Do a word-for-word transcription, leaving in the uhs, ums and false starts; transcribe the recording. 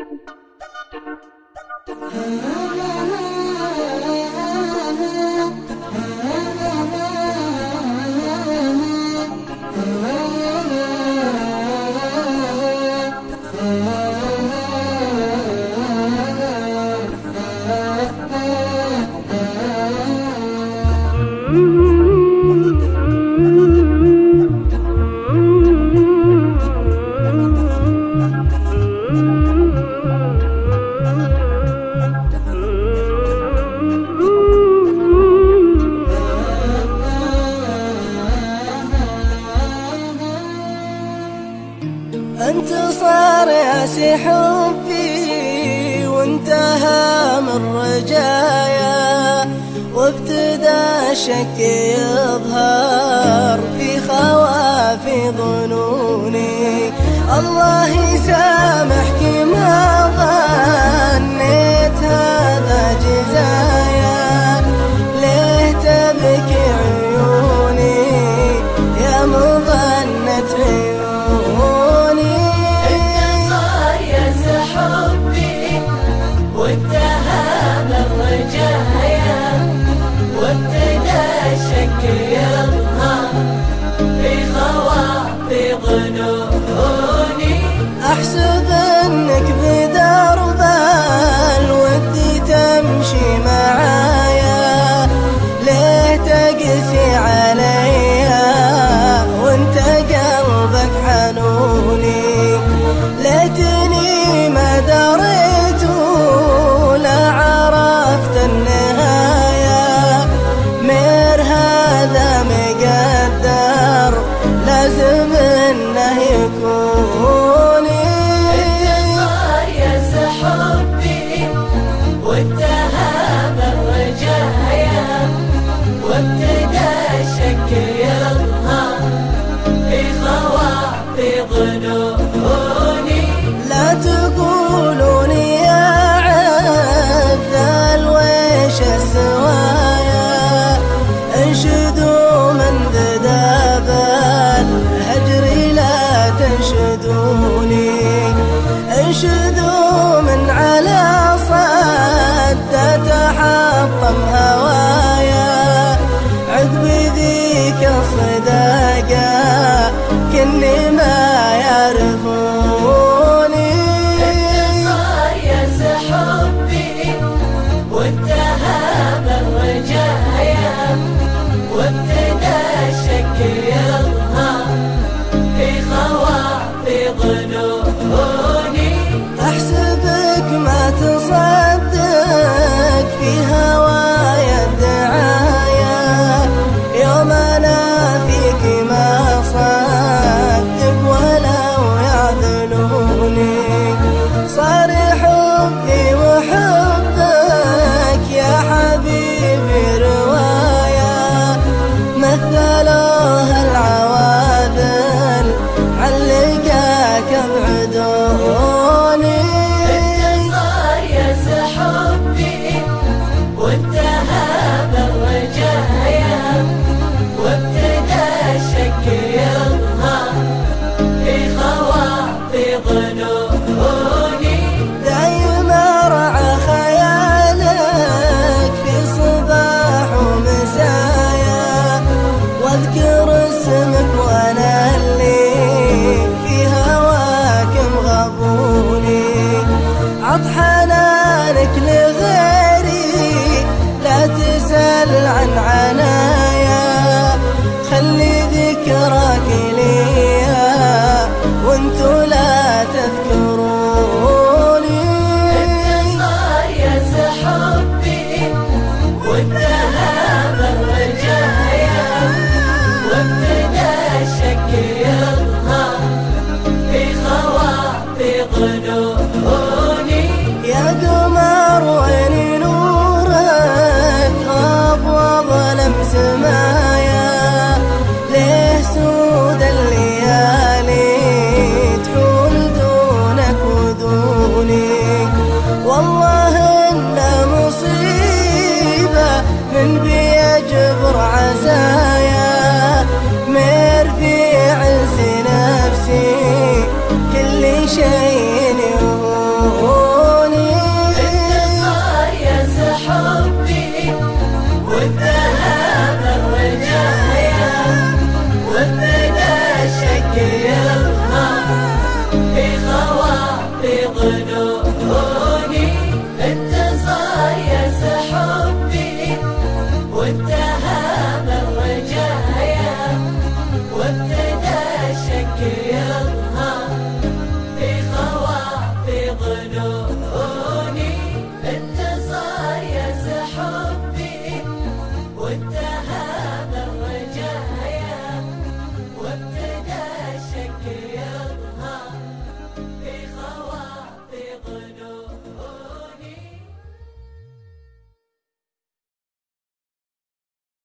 انت صار يا سي حبي وانتهى من رجايا، وابتدى شك يظهر في خوافي ظنوني. الله يسامحك ما ظنيت هذا جزايا، ليه تبكي عيوني يا مظنة عيوني. وانتهى من رجايا، وابتدى شك يظهر في خوافي ظنوني. احسب انك بدرب الود تمشي معايا، ليه تقسي عليا وانت قلبك حنوني. ليتني ما دريت ولا عرفت النهاية، مير هذا مقدر لازم انه يكون. انت صار يا سحبي وانتهى من رجايا، وابتدى شك يظهر في خوافي ظنوني. لا تقولون يا عبد ويش السوايا، انشدوا من ذداب الهجر لا تنشدوني. انشدوا من على صد تحطم هوايا، عقب ذيك الصداقة كني ما يعرفوني. انت صار يا سحبي وانتهى من رجايا، وابتدى شك يظهر في خوافي ظنوني. احسبك ما تصدق في هوايا الدعايا، يوم انا فيك ما صدق ولو يعذلوني. صار حبي وحبك يا حبيبي رواية، مثلوها العواذل علقاك ابعدوني. انت صار يا سحبي وانتهى من رجايا، وابتدى شك يظهر في خوافي ظنوني. دايما رعى خيالك في صباح ومسايا، واذكر اسمك وانا اللي في هواك مغبوني. عط حنانك لغيري لا تسأل عن عنايا، خلي ذكراك ليا وانتو لا تذكروني. انت صار يا سحبي وانتهى من رجايا، وابتدى شك يظهر في خوافي ظنوني. يا قمر وين نورك غاب وظلم سمايا، ليه سود الليالي تحول دونك ودوني. والله إن مصيبة من بيجبر عزايا، مير في عز نفسي كل شيء يهون. وابتدى